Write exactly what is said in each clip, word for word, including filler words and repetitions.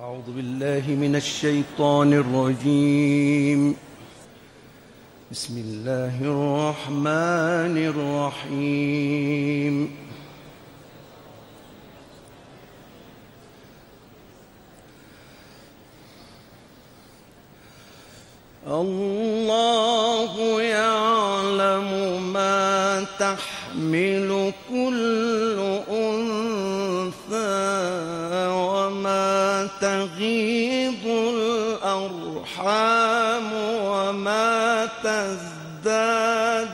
أعوذ بالله من الشيطان الرجيم. بسم الله الرحمن الرحيم. الله يعلم ما تحمل كل أنثى وما تغيض الأرحام وما تزداد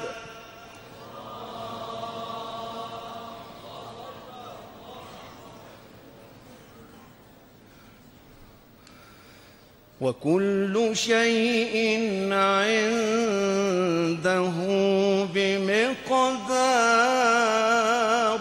وكل شيء عنده بمقدار.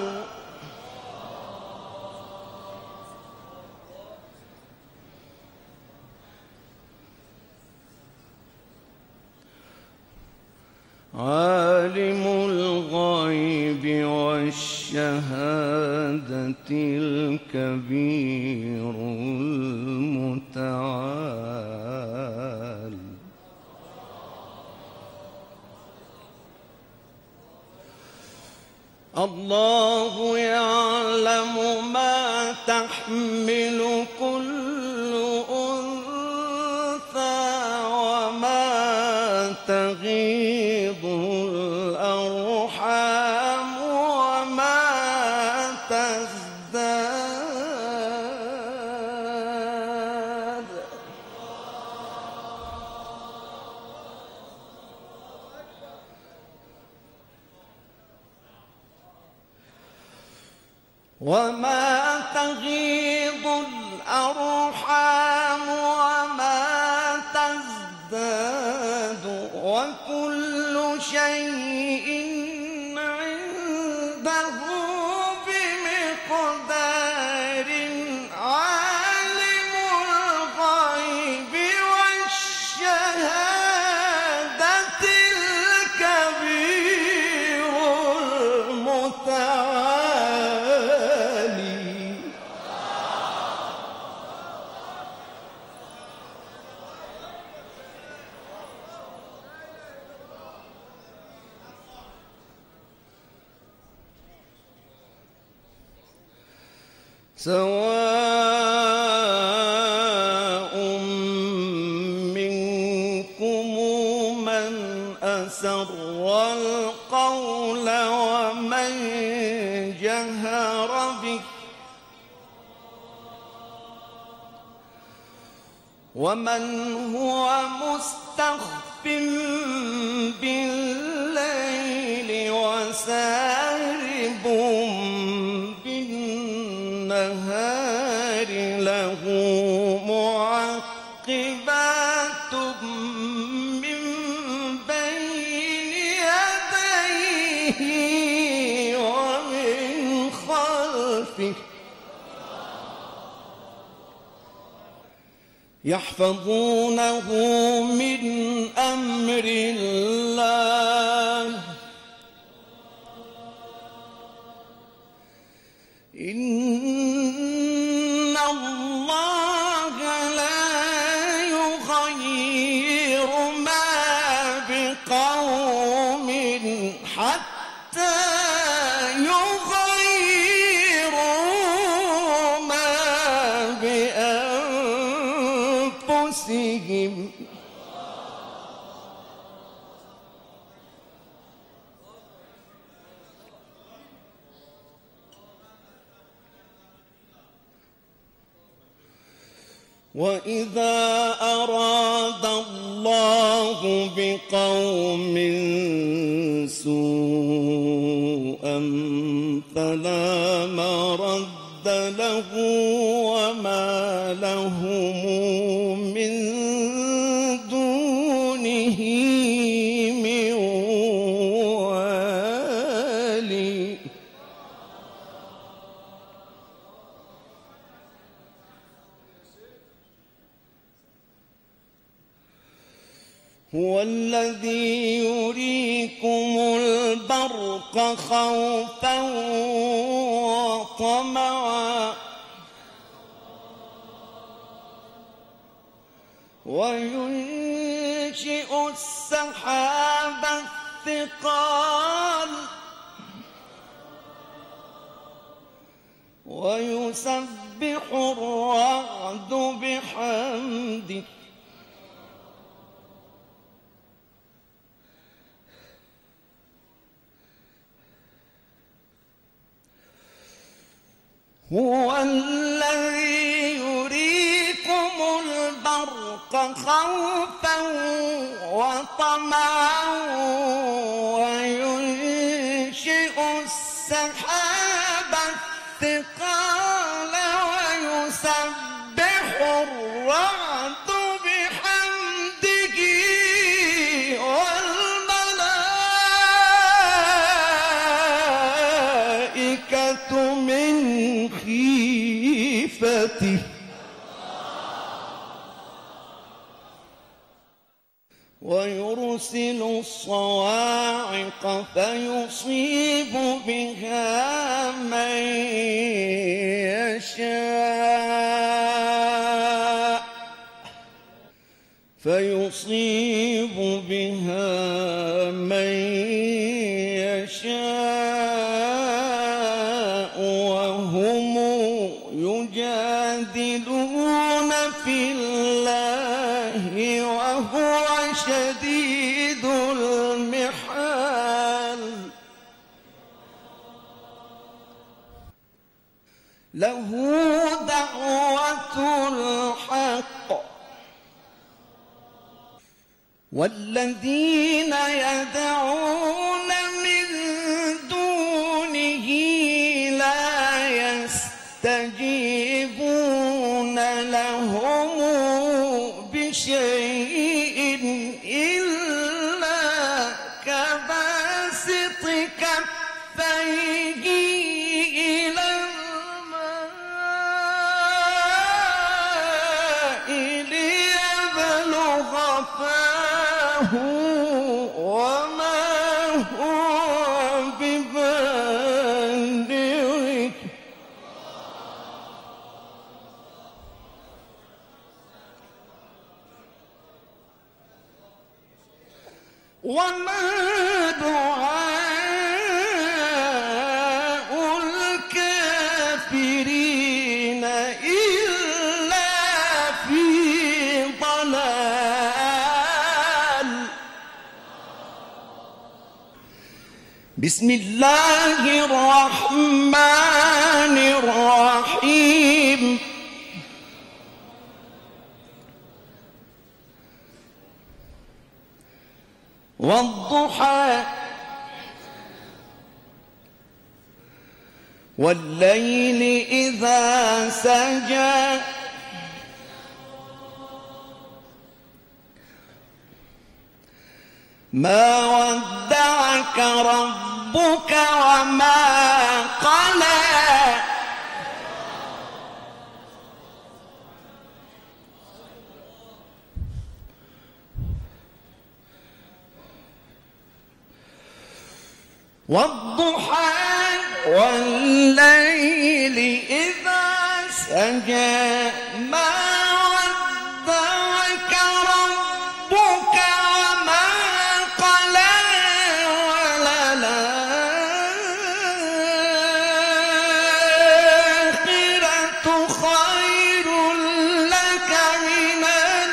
عالم الغيب والشهادة الكبير المتعال. الله يعلم ما تحمل كل أنثى وما تغيض الأرحام وما تزداد. وما تغيض الأرحام وما تزداد وكل شيء عنده بمقدار. عالم الغيب والشهادة الكبير المتعالي. سواء منكم من أسر القول ومن جهر به ومن هو مستخف بالليل وسارب بالنهار. له معقبات من بين يديه ومن خلفه يحفظونه من أمر الله. إن الله لا يغير ما بقوم حتى يغيروا ما بأنفسهم. وإذا أراد الله بقوم سوءا فلا مرد له وما لهم من دونه من والي. هو الذي يريكم البرق خوفا وطمعا وينشئ السحاب الثقال ويسبح الرعد بحمده هو الذي يريكم البرق خوفا وطمعا وينشئ السحاب الثقال ويسبح الرعد بحمده والملائكة من خيفته ويرسل الصواعق فيصيب بها من يشاء فيصيب بها من يشاء وهم يجادلون في الله وهو شديد المحال له دعوة الحق والذين يدعون من دونه لا يستجيبون لهم بشيء إلا كباسط كفيه إلى الماء ليبلغ فاه وما هو ببالغه وما دعاء الكافرين إلا في ضلال بسم الله الرحمن الرحيم والضحى والليل إذا سجى ما ودعك ربك وما قلى والضحى والليل إذا سجى ما ودعك ربك وما قلى وللآخرة خير لك من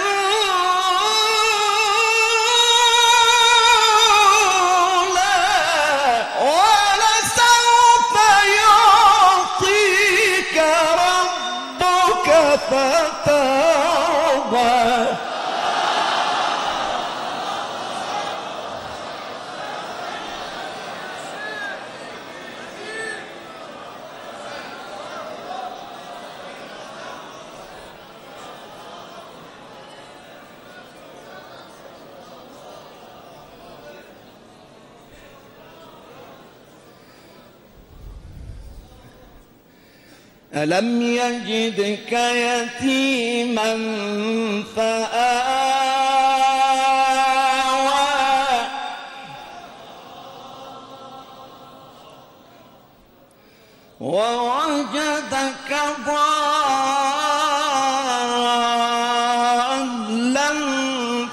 فترضى ألم يجدك يتيما فآوى ووجدك ضالا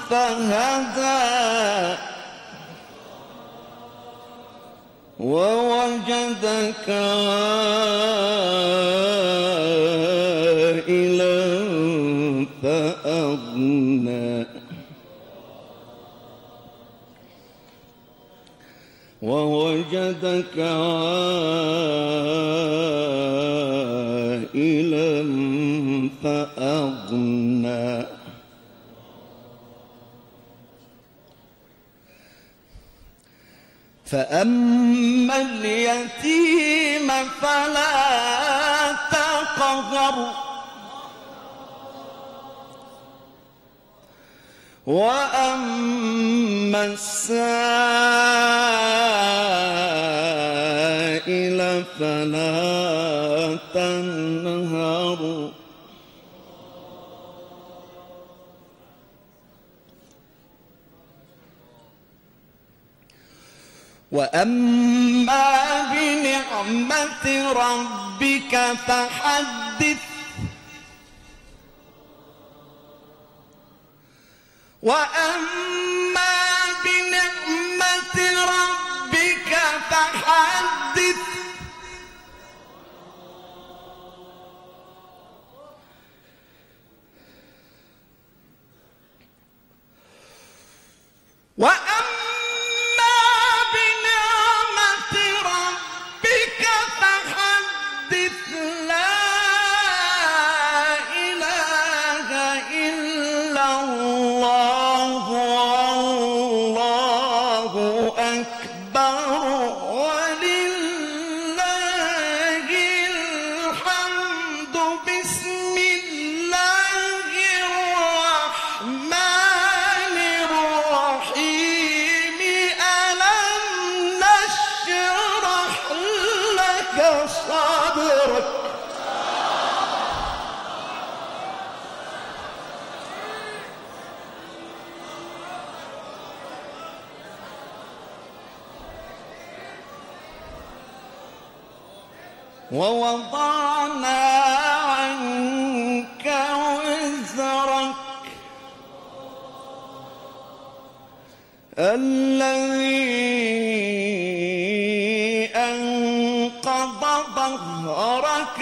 فهدى ووجدك عائلا فأغنى ووجدك عائلا فأغنى فأما اليتيم فلا تقهر وأما السائل فلا تنهر وأما بنعمة ربك فحدث وأما بنعمة ربك فحدث وأما ووضعنا عنك وزرك الذي أنقض ظهرك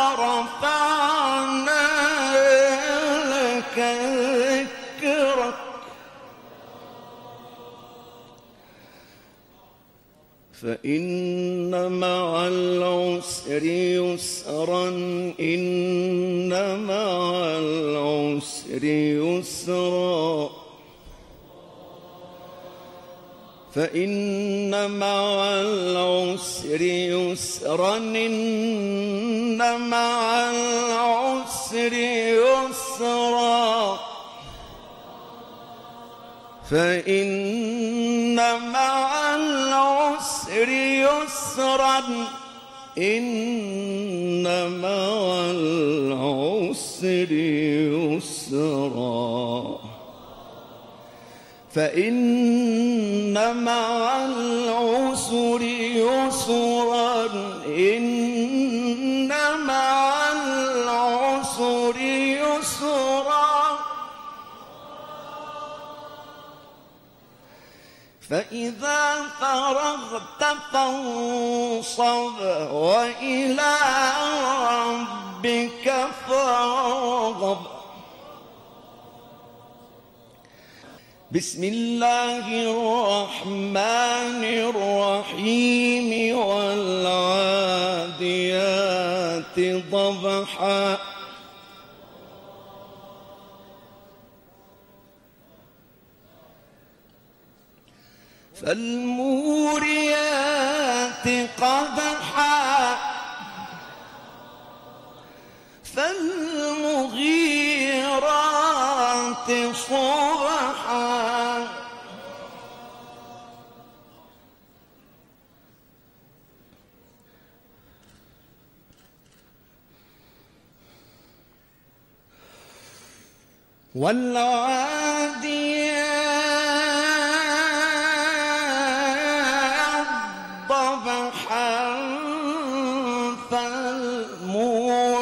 ورفعنا لك ذكرك فإن مع العسر يسرا إن مع العسر يسرا فإن مع العسر يسرا إن مع العسر يسرا فإن مع العسر يسرا إن مع العسر يسرا فإن مع العسر يسرا إن مع العسر يسرا فإذا فرغت فانصب وإلى ربك فارغب. بسم الله الرحمن الرحيم والعاديات ضبحا فالموريات قدحا فالمغيرات صبحا والعاديات ضبحا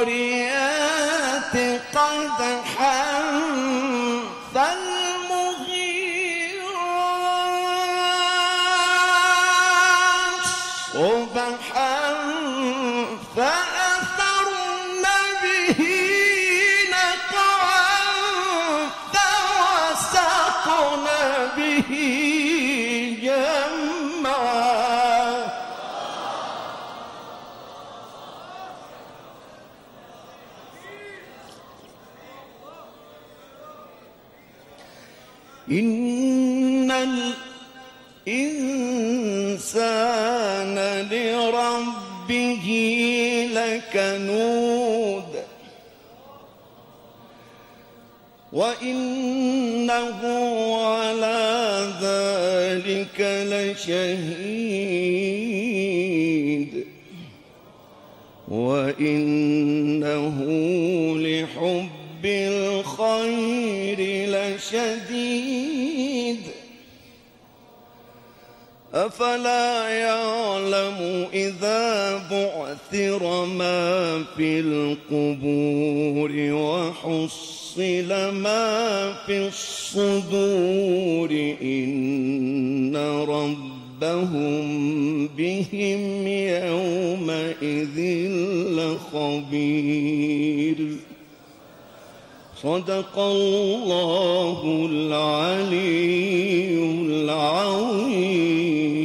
فالموريات قدحا فالمغيرات به نقعا فوسطن به جمعا إن الإنسان لربه لكنود وإنه على ذلك لشهيد وإنه لحب الخير لشديد أفلا يعلم إذا بعثر ما في القبور وحصل ما في الصدور إن ربهم بهم يومئذ لخبير صدق الله العلي العظيم.